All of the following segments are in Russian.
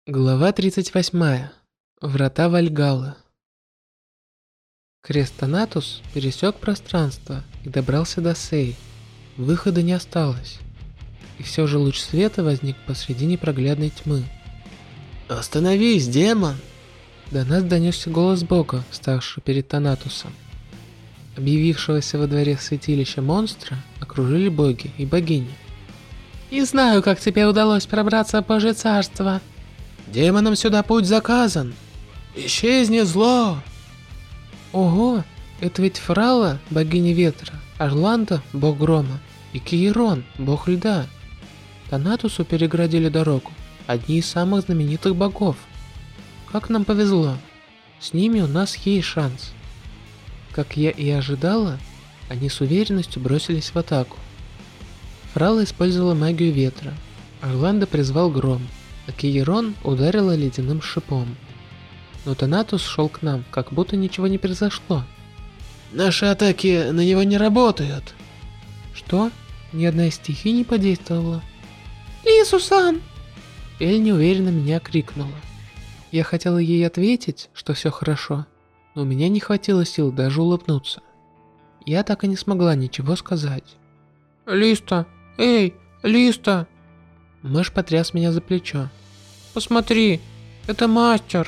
Глава 38. Врата Вальгаллы. Крест Танатус пересек пространство и добрался до Сей. Выхода не осталось. И все же луч света возник посреди непроглядной тьмы. «Остановись, демон!» До нас донесся голос Бога, ставшего перед Танатусом. Объявившегося во дворе святилища монстра окружили боги и богини. «Не знаю, как тебе удалось пробраться в Божье царство. Демонам сюда путь заказан. Исчезни зло!» Ого, это ведь Фрала, богиня ветра, Орландо, бог грома, и Киерон, бог льда. Танатусу переградили дорогу, одни из самых знаменитых богов. Как нам повезло. С ними у нас есть шанс. Как я и ожидала, они с уверенностью бросились в атаку. Фрала использовала магию ветра, Орландо призвал гром, а Киерон ударила ледяным шипом. Но Танатус шел к нам, как будто ничего не произошло. «Наши атаки на него не работают!» «Что? Ни одна из стихий не подействовала?» «Лису-сан!» Эль неуверенно меня крикнула. Я хотела ей ответить, что все хорошо, но у меня не хватило сил даже улыбнуться. Я так и не смогла ничего сказать. «Листа! Эй, Листа!» Мэш потряс меня за плечо. «Посмотри, это мастер!»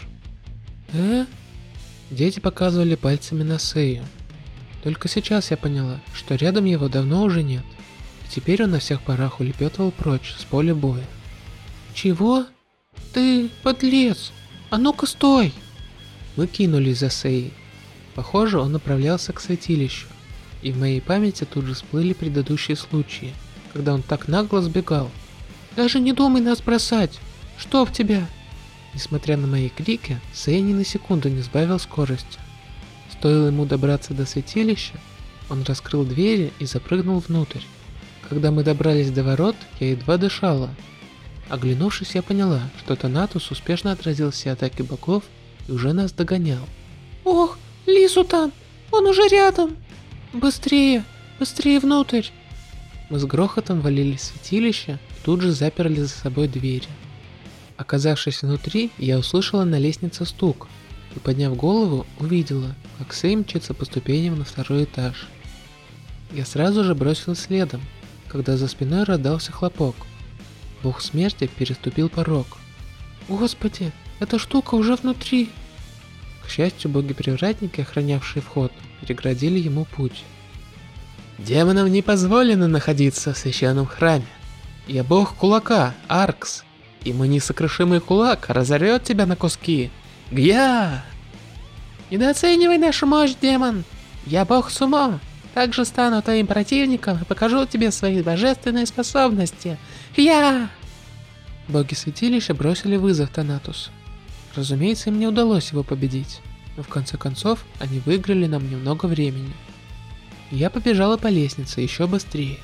Дети показывали пальцами на Сею. Только сейчас я поняла, что рядом его давно уже нет. И теперь он на всех парах улепетывал прочь с поля боя. «Чего? Ты подлец! А ну-ка стой!» Мы кинулись за Сеей. Похоже, он направлялся к святилищу. И в моей памяти тут же всплыли предыдущие случаи, когда он так нагло сбегал. «Даже не думай нас бросать! Что в тебя?» Несмотря на мои крики, Сэй ни на секунду не сбавил скорости. Стоило ему добраться до святилища, он раскрыл двери и запрыгнул внутрь. Когда мы добрались до ворот, я едва дышала. Оглянувшись, я поняла, что Танатус успешно отразил все атаки богов и уже нас догонял. «Ох, Лисутан, он уже рядом! Быстрее, быстрее внутрь!» Мы с грохотом валили в святилище и тут же заперли за собой двери. Оказавшись внутри, я услышала на лестнице стук и, подняв голову, увидела, как Сэй мчится по ступеням на второй этаж. Я сразу же бросилась следом, когда за спиной раздался хлопок. Бог смерти переступил порог. «Господи, эта штука уже внутри!» К счастью, боги-привратники, охранявшие вход, переградили ему путь. «Демонам не позволено находиться в священном храме. Я бог кулака, Аркс, и мой несокрушимый кулак разорвет тебя на куски. Гья!» «Недооценивай нашу мощь, демон! Я бог Сумо! Также стану твоим противником и покажу тебе свои божественные способности. Гья!» Боги святилища бросили вызов Танатусу. Разумеется, им не удалось его победить, но в конце концов они выиграли нам немного времени. Я побежала по лестнице еще быстрее.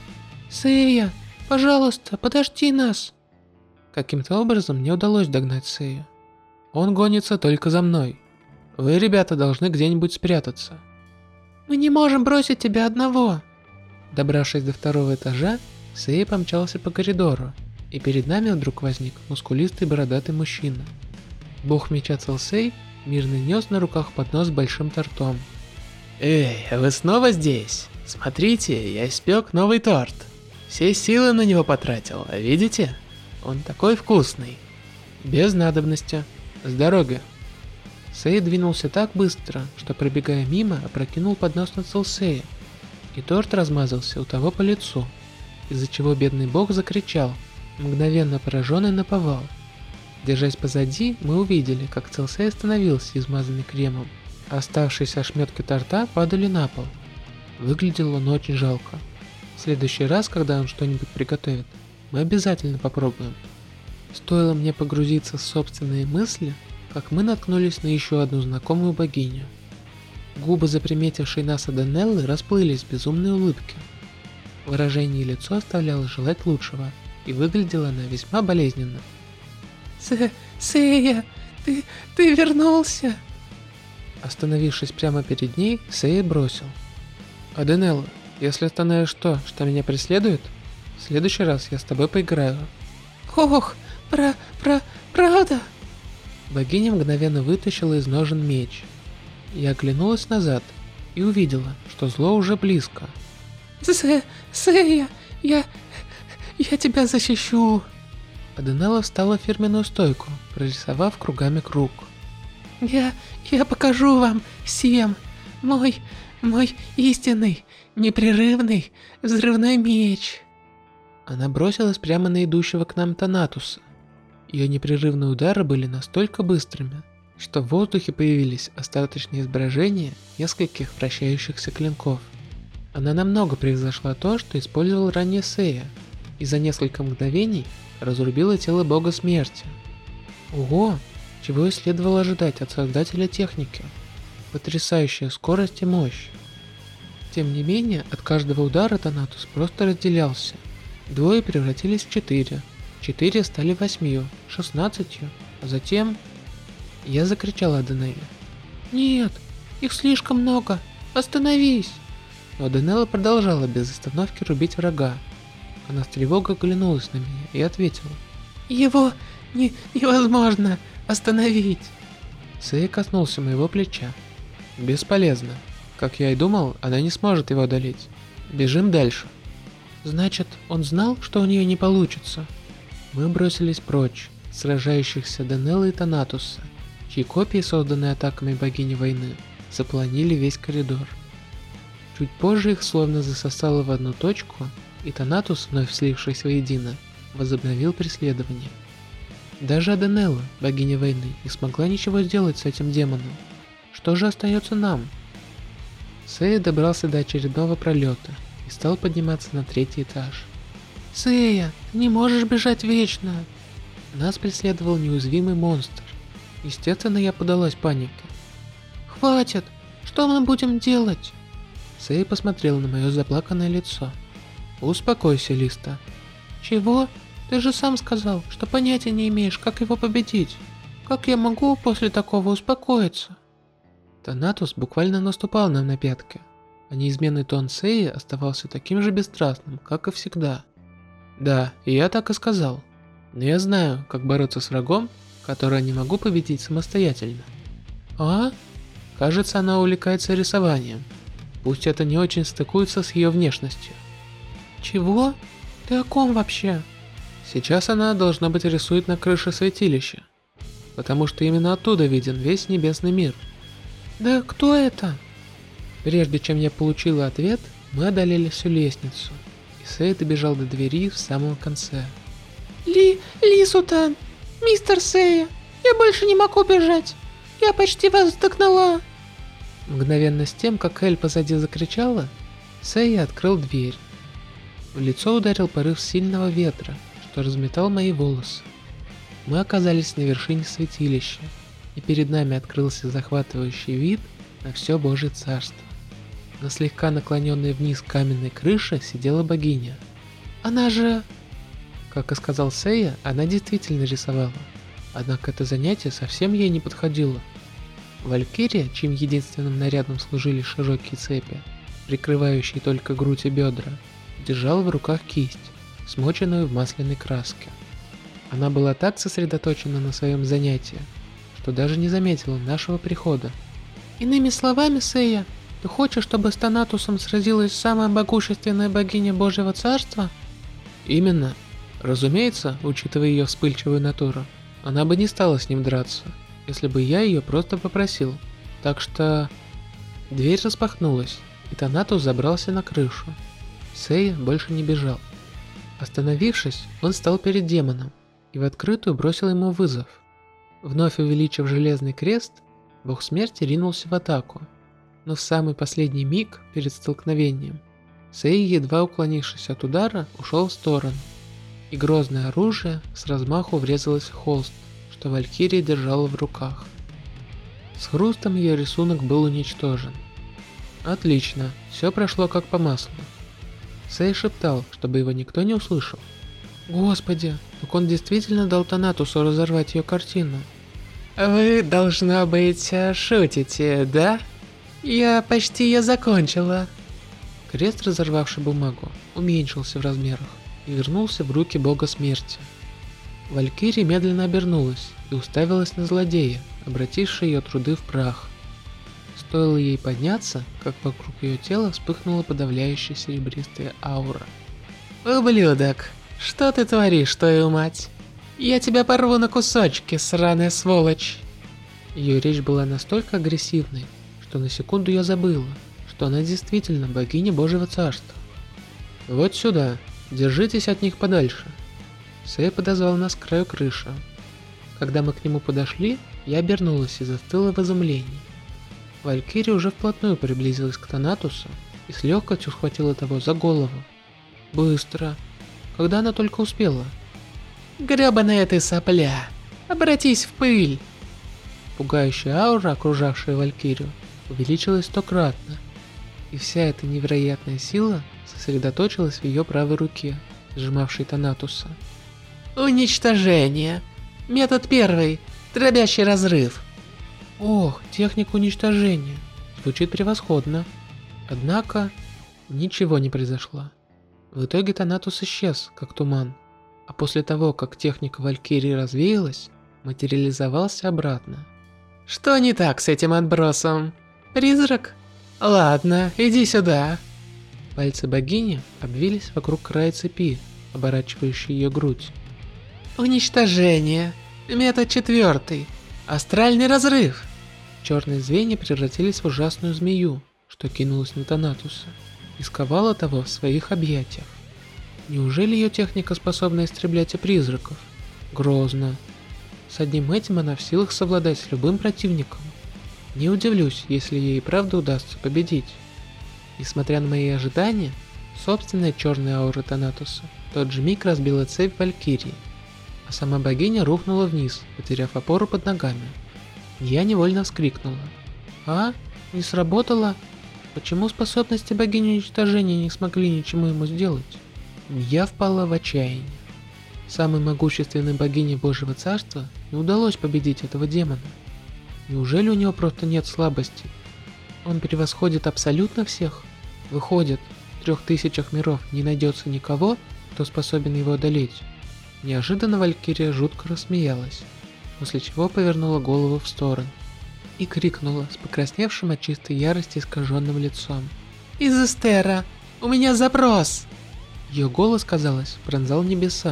«Сэя, пожалуйста, подожди нас!» Каким-то образом мне удалось догнать Сэю. Он гонится только за мной. Вы, ребята, должны где-нибудь спрятаться. «Мы не можем бросить тебя одного!» Добравшись до второго этажа, Сэя помчался по коридору, и перед нами вдруг возник мускулистый бородатый мужчина. Бог меча Целсей мирно нес на руках поднос с большим тортом. «Эй, вы снова здесь? Смотрите, я испек новый торт. Все силы на него потратил, видите? Он такой вкусный!» «Без надобности. С дороги!» Сэй двинулся так быстро, что, пробегая мимо, опрокинул поднос на Целсея, и торт размазался у того по лицу, из-за чего бедный бог закричал, мгновенно пораженный наповал. Держась позади, мы увидели, как Целсей остановился, измазанный кремом, а оставшиеся ошметки торта падали на пол. Выглядел он очень жалко. В следующий раз, когда он что-нибудь приготовит, мы обязательно попробуем. Стоило мне погрузиться в собственные мысли, как мы наткнулись на еще одну знакомую богиню. Губы заприметившей нас Аданеллы расплылись в безумной улыбке. Выражение лица оставляло желать лучшего, и выглядела она весьма болезненно. «Сэя, ты вернулся!» Остановившись прямо перед ней, Сэя бросил. «Аданелла, если остановишь то, что меня преследует, в следующий раз я с тобой поиграю». «Ох, Правда? Богиня мгновенно вытащила из ножен меч. Я оглянулась назад и увидела, что зло уже близко. Сэя, я тебя защищу. Аденелла встала в фирменную стойку, прорисовав кругами круг. Я покажу вам всем мой истинный, непрерывный взрывной меч. Она бросилась прямо на идущего к нам Танатуса. Ее непрерывные удары были настолько быстрыми, что в воздухе появились остаточные изображения нескольких вращающихся клинков. Она намного превзошла то, что использовал ранее Сэя, и за несколько мгновений разрубила тело бога смерти. Ого, чего и следовало ожидать от создателя техники. Потрясающая скорость и мощь. Тем не менее, от каждого удара Танатус просто разделялся. Двое превратились в 4, 4 стали 8, 16, а затем... Я закричала Аденелле. Нет, их слишком много, остановись! Но Аденелла продолжала без остановки рубить врага. Она с тревогой оглянулась на меня и ответила. Его невозможно остановить. Сэя коснулся моего плеча. Бесполезно. Как я и думал, она не сможет его одолеть. Бежим дальше. Значит, он знал, что у нее не получится? Мы бросились прочь, сражающихся Аденеллы и Танатуса, чьи копии, созданные атаками богини войны, заполонили весь коридор. Чуть позже их словно засосало в одну точку, и Танатус, вновь слившись воедино, возобновил преследование. Даже Аденелла, богиня войны, не смогла ничего сделать с этим демоном. Что же остается нам? Сэя добрался до очередного пролета и стал подниматься на 3-й этаж. Сэя, ты не можешь бежать вечно. Нас преследовал неуязвимый монстр. Естественно, я поддалась панике. Хватит! Что мы будем делать? Сэя посмотрел на мое заплаканное лицо. Успокойся, Листа. Чего? Ты же сам сказал, что понятия не имеешь, как его победить. Как я могу после такого успокоиться? Танатус буквально наступал нам на пятки, а неизменный тон Сэи оставался таким же бесстрастным, как и всегда. Да, и я так и сказал. Но я знаю, как бороться с врагом, который не могу победить самостоятельно. А? Кажется, она увлекается рисованием. Пусть это не очень стыкуется с ее внешностью. Чего? Ты о ком вообще? Сейчас она, должна быть, рисует на крыше святилища, потому что именно оттуда виден весь небесный мир. Да кто это? Прежде чем я получила ответ, мы одолели всю лестницу, и Сэй добежал до двери в самом конце. Лисутан, мистер Сэя, я больше не могу бежать. Я почти вас догнала. Мгновенно с тем, как Эль позади закричала, Сэя открыл дверь. В лицо ударил порыв сильного ветра, что разметал мои волосы. Мы оказались на вершине святилища, и перед нами открылся захватывающий вид на все Божье царство. На слегка наклоненной вниз каменной крыше сидела богиня. Она же... Как и сказал Сэя, она действительно рисовала, однако это занятие совсем ей не подходило. Валькирия, чьим единственным нарядом служили широкие цепи, прикрывающие только грудь и бедра, держала в руках кисть, смоченную в масляной краске. Она была так сосредоточена на своем занятии, что даже не заметила нашего прихода. Иными словами, Сэя, ты хочешь, чтобы с Танатусом сразилась самая могущественная богиня Божьего Царства? Именно. Разумеется, учитывая ее вспыльчивую натуру, она бы не стала с ним драться, если бы я ее просто попросил. Так что... Дверь распахнулась, и Танатус забрался на крышу. Сэя больше не бежал. Остановившись, он стал перед демоном и в открытую бросил ему вызов. Вновь увеличив железный крест, бог смерти ринулся в атаку, но в самый последний миг перед столкновением Сэй, едва уклонившись от удара, ушел в сторону, и грозное оружие с размаху врезалось в холст, что Валькирия держала в руках. С хрустом ее рисунок был уничтожен. Отлично, все прошло как по маслу. Сэй шептал, чтобы его никто не услышал. Господи, так он действительно дал Танатусу разорвать ее картину. Вы, должно быть, шутите, да? Я почти ее закончила. Крест, разорвавший бумагу, уменьшился в размерах и вернулся в руки бога смерти. Валькирия медленно обернулась и уставилась на злодея, обратившего ее труды в прах. Стоило ей подняться, как вокруг ее тела вспыхнула подавляющая серебристая аура. «Ублюдок, что ты творишь, твою мать? Я тебя порву на кусочки, сраная сволочь!» Ее речь была настолько агрессивной, что на секунду я забыла, что она действительно богиня Божьего Царства. «Вот сюда, держитесь от них подальше». Сэй подозвал нас к краю крыши. Когда мы к нему подошли, я обернулась и застыла в изумлении. Валькирия уже вплотную приблизилась к Танатусу и с легкостью схватила того за голову. Быстро. Когда она только успела. «Гребаная ты сопля! Обратись в пыль!» Пугающая аура, окружавшая Валькирию, увеличилась 100-кратно, и вся эта невероятная сила сосредоточилась в ее правой руке, сжимавшей Танатуса. «Уничтожение! Метод 1. Дробящий разрыв!» Ох, техника уничтожения. Звучит превосходно. Однако, ничего не произошло. В итоге Танатус исчез, как туман. А после того, как техника Валькирии развеялась, материализовался обратно. «Что не так с этим отбросом? Призрак? Ладно, иди сюда!» Пальцы богини обвились вокруг края цепи, оборачивающей ее грудь. «Уничтожение! Метод 4. Астральный разрыв!» Черные звенья превратились в ужасную змею, что кинулась на Танатуса и сковала того в своих объятиях. Неужели ее техника способна истреблять и призраков? Грозно. С одним этим она в силах совладать с любым противником. Не удивлюсь, если ей и правда удастся победить. Несмотря на мои ожидания, собственная черная аура Танатуса в тот же миг разбила цепь Валькирии, а сама богиня рухнула вниз, потеряв опору под ногами. Я невольно вскрикнула. «А? Не сработало? Почему способности богини уничтожения не смогли ничему ему сделать?» Я впала в отчаяние. Самой могущественной богине Божьего Царства не удалось победить этого демона. Неужели у него просто нет слабостей? Он превосходит абсолютно всех? Выходит, в 3000 миров не найдется никого, кто способен его одолеть. Неожиданно Валькирия жутко рассмеялась, после чего повернула голову в сторону и крикнула с покрасневшим от чистой ярости искаженным лицом. «Изестера, у меня запрос!» Ее голос, казалось, пронзал небеса.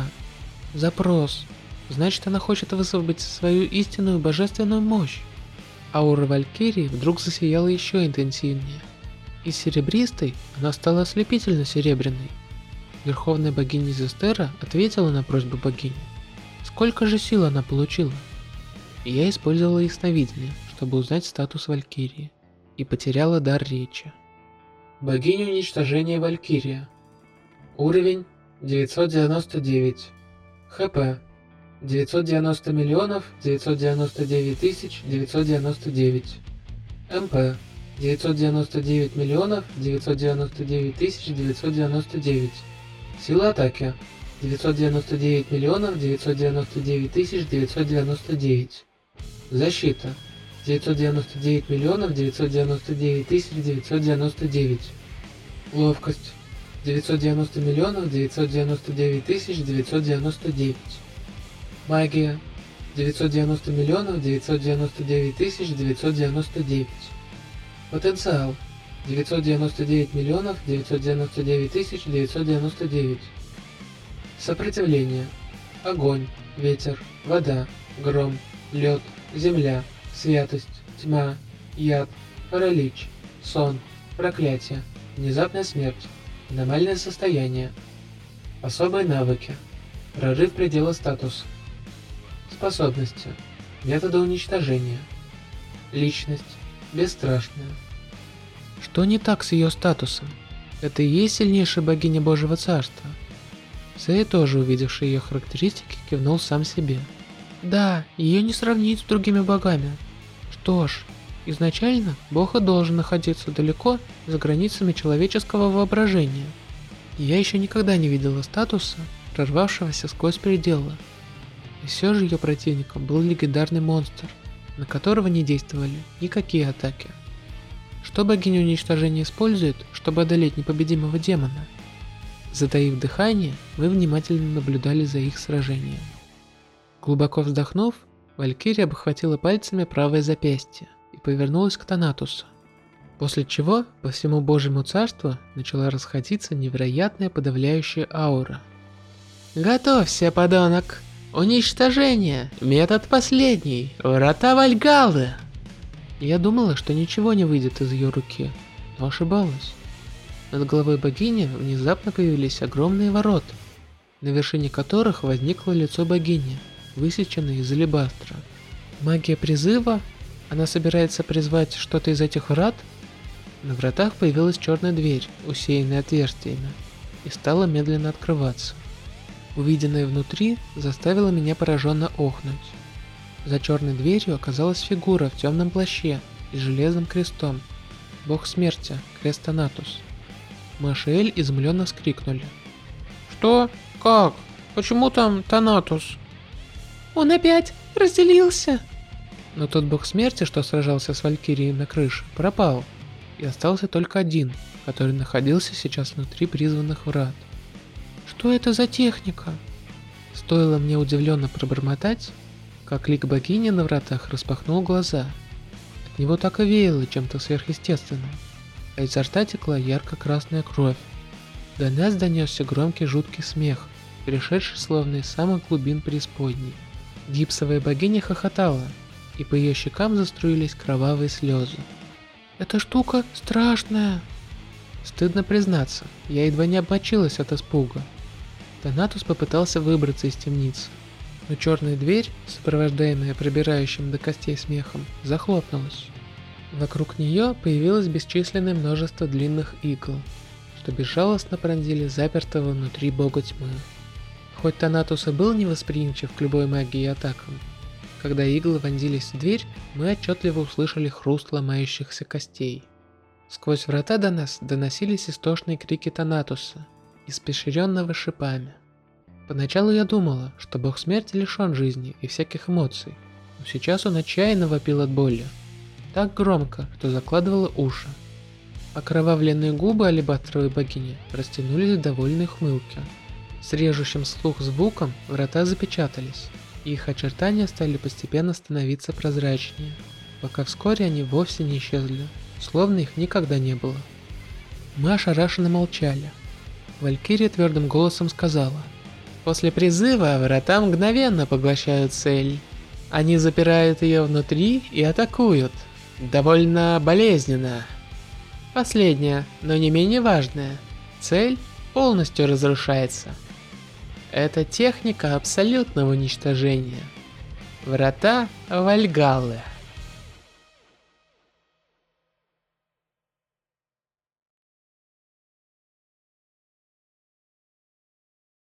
Запрос. Значит, она хочет высвободить свою истинную божественную мощь. Аура Валькирии вдруг засияла еще интенсивнее. Из серебристой она стала ослепительно серебряной. Верховная богиня Изестера ответила на просьбу богини. Сколько же сил она получила? И я использовала ясновидение, чтобы узнать статус Валькирии, и потеряла дар речи. Богиня уничтожения Валькирия. Уровень 999. ХП 990 миллионов 999 тысяч 999. МП 999 миллионов 999 тысяч 999. Сила атаки 999 миллионов 999 тысяч 999. Защита 999 миллионов 999 тысяч 999. Ловкость 990 миллионов 999 тысяч 999. Магия 990 миллионов 999 тысяч 999. Потенциал 999 миллионов 999 тысяч 999. Сопротивление. Огонь, ветер, вода, гром, лед, земля, святость, тьма, яд, паралич, сон, проклятие, внезапная смерть, аномальное состояние. Особые навыки. Прорыв предела статуса. Способности. Методы уничтожения. Личность. Бесстрашная. Что не так с ее статусом? Это и есть сильнейшая богиня Божьего Царства. Сэй, тоже увидевший ее характеристики, кивнул сам себе. Да, ее не сравнить с другими богами. Что ж, изначально Бог и должен находиться далеко за границами человеческого воображения. И я еще никогда не видела статуса, прорвавшегося сквозь пределы. И все же ее противником был легендарный монстр, на которого не действовали никакие атаки. Что богиня уничтожения использует, чтобы одолеть непобедимого демона? Затаив дыхание, мы внимательно наблюдали за их сражением. Глубоко вздохнув, Валькирия обхватила пальцами правое запястье и повернулась к Танатусу. После чего по всему Божьему царству начала расходиться невероятная подавляющая аура. «Готовься, подонок! Уничтожение! Метод последний! Врата Вальгаллы!» Я думала, что ничего не выйдет из ее руки, но ошибалась. Над головой богини внезапно появились огромные ворота, на вершине которых возникло лицо богини, высеченное из алебастра. Магия призыва? Она собирается призвать что-то из этих врат? На вратах появилась черная дверь, усеянная отверстиями, и стала медленно открываться. Увиденное внутри заставило меня пораженно охнуть. За черной дверью оказалась фигура в темном плаще и с железным крестом. Бог смерти, крест Танатус. Маша и Эль изумленно вскрикнули. Что? Как? Почему там Танатус? Он опять разделился. Но тот бог смерти, что сражался с Валькирией на крыше, пропал. И остался только один, который находился сейчас внутри призванных врат. Что это за техника? Стоило мне удивленно пробормотать, как лик богини на вратах распахнул глаза. От него так и веяло чем-то сверхъестественным, а изо рта текла ярко-красная кровь. До нас донесся громкий жуткий смех, пришедший словно из самых глубин преисподней. Гипсовая богиня хохотала, и по ее щекам заструились кровавые слезы. Эта штука страшная. Стыдно признаться, я едва не обмочилась от испуга. Танатус попытался выбраться из темницы, но черная дверь, сопровождаемая пробирающим до костей смехом, захлопнулась. Вокруг нее появилось бесчисленное множество длинных игл, что безжалостно пронзили запертого внутри бога тьмы. Хоть Танатус и был невосприимчив к любой магии и атакам, когда иглы вонзились в дверь, мы отчетливо услышали хруст ломающихся костей. Сквозь врата до нас доносились истошные крики Танатуса, испещренного шипами. Поначалу я думала, что бог смерти лишен жизни и всяких эмоций, но сейчас он отчаянно вопил от боли. Так громко, что закладывало уши. Окровавленные губы алебастровой богини растянулись в довольной ухмылке. С режущим слух звуком врата запечатались, и их очертания стали постепенно становиться прозрачнее, пока вскоре они вовсе не исчезли, словно их никогда не было. Мы ошарашенно молчали. Валькирия твердым голосом сказала: «После призыва врата мгновенно поглощают цель. Они запирают ее внутри и атакуют. Довольно болезненно. Последнее, но не менее важное. Цель полностью разрушается. Это техника абсолютного уничтожения. Врата Вальгаллы».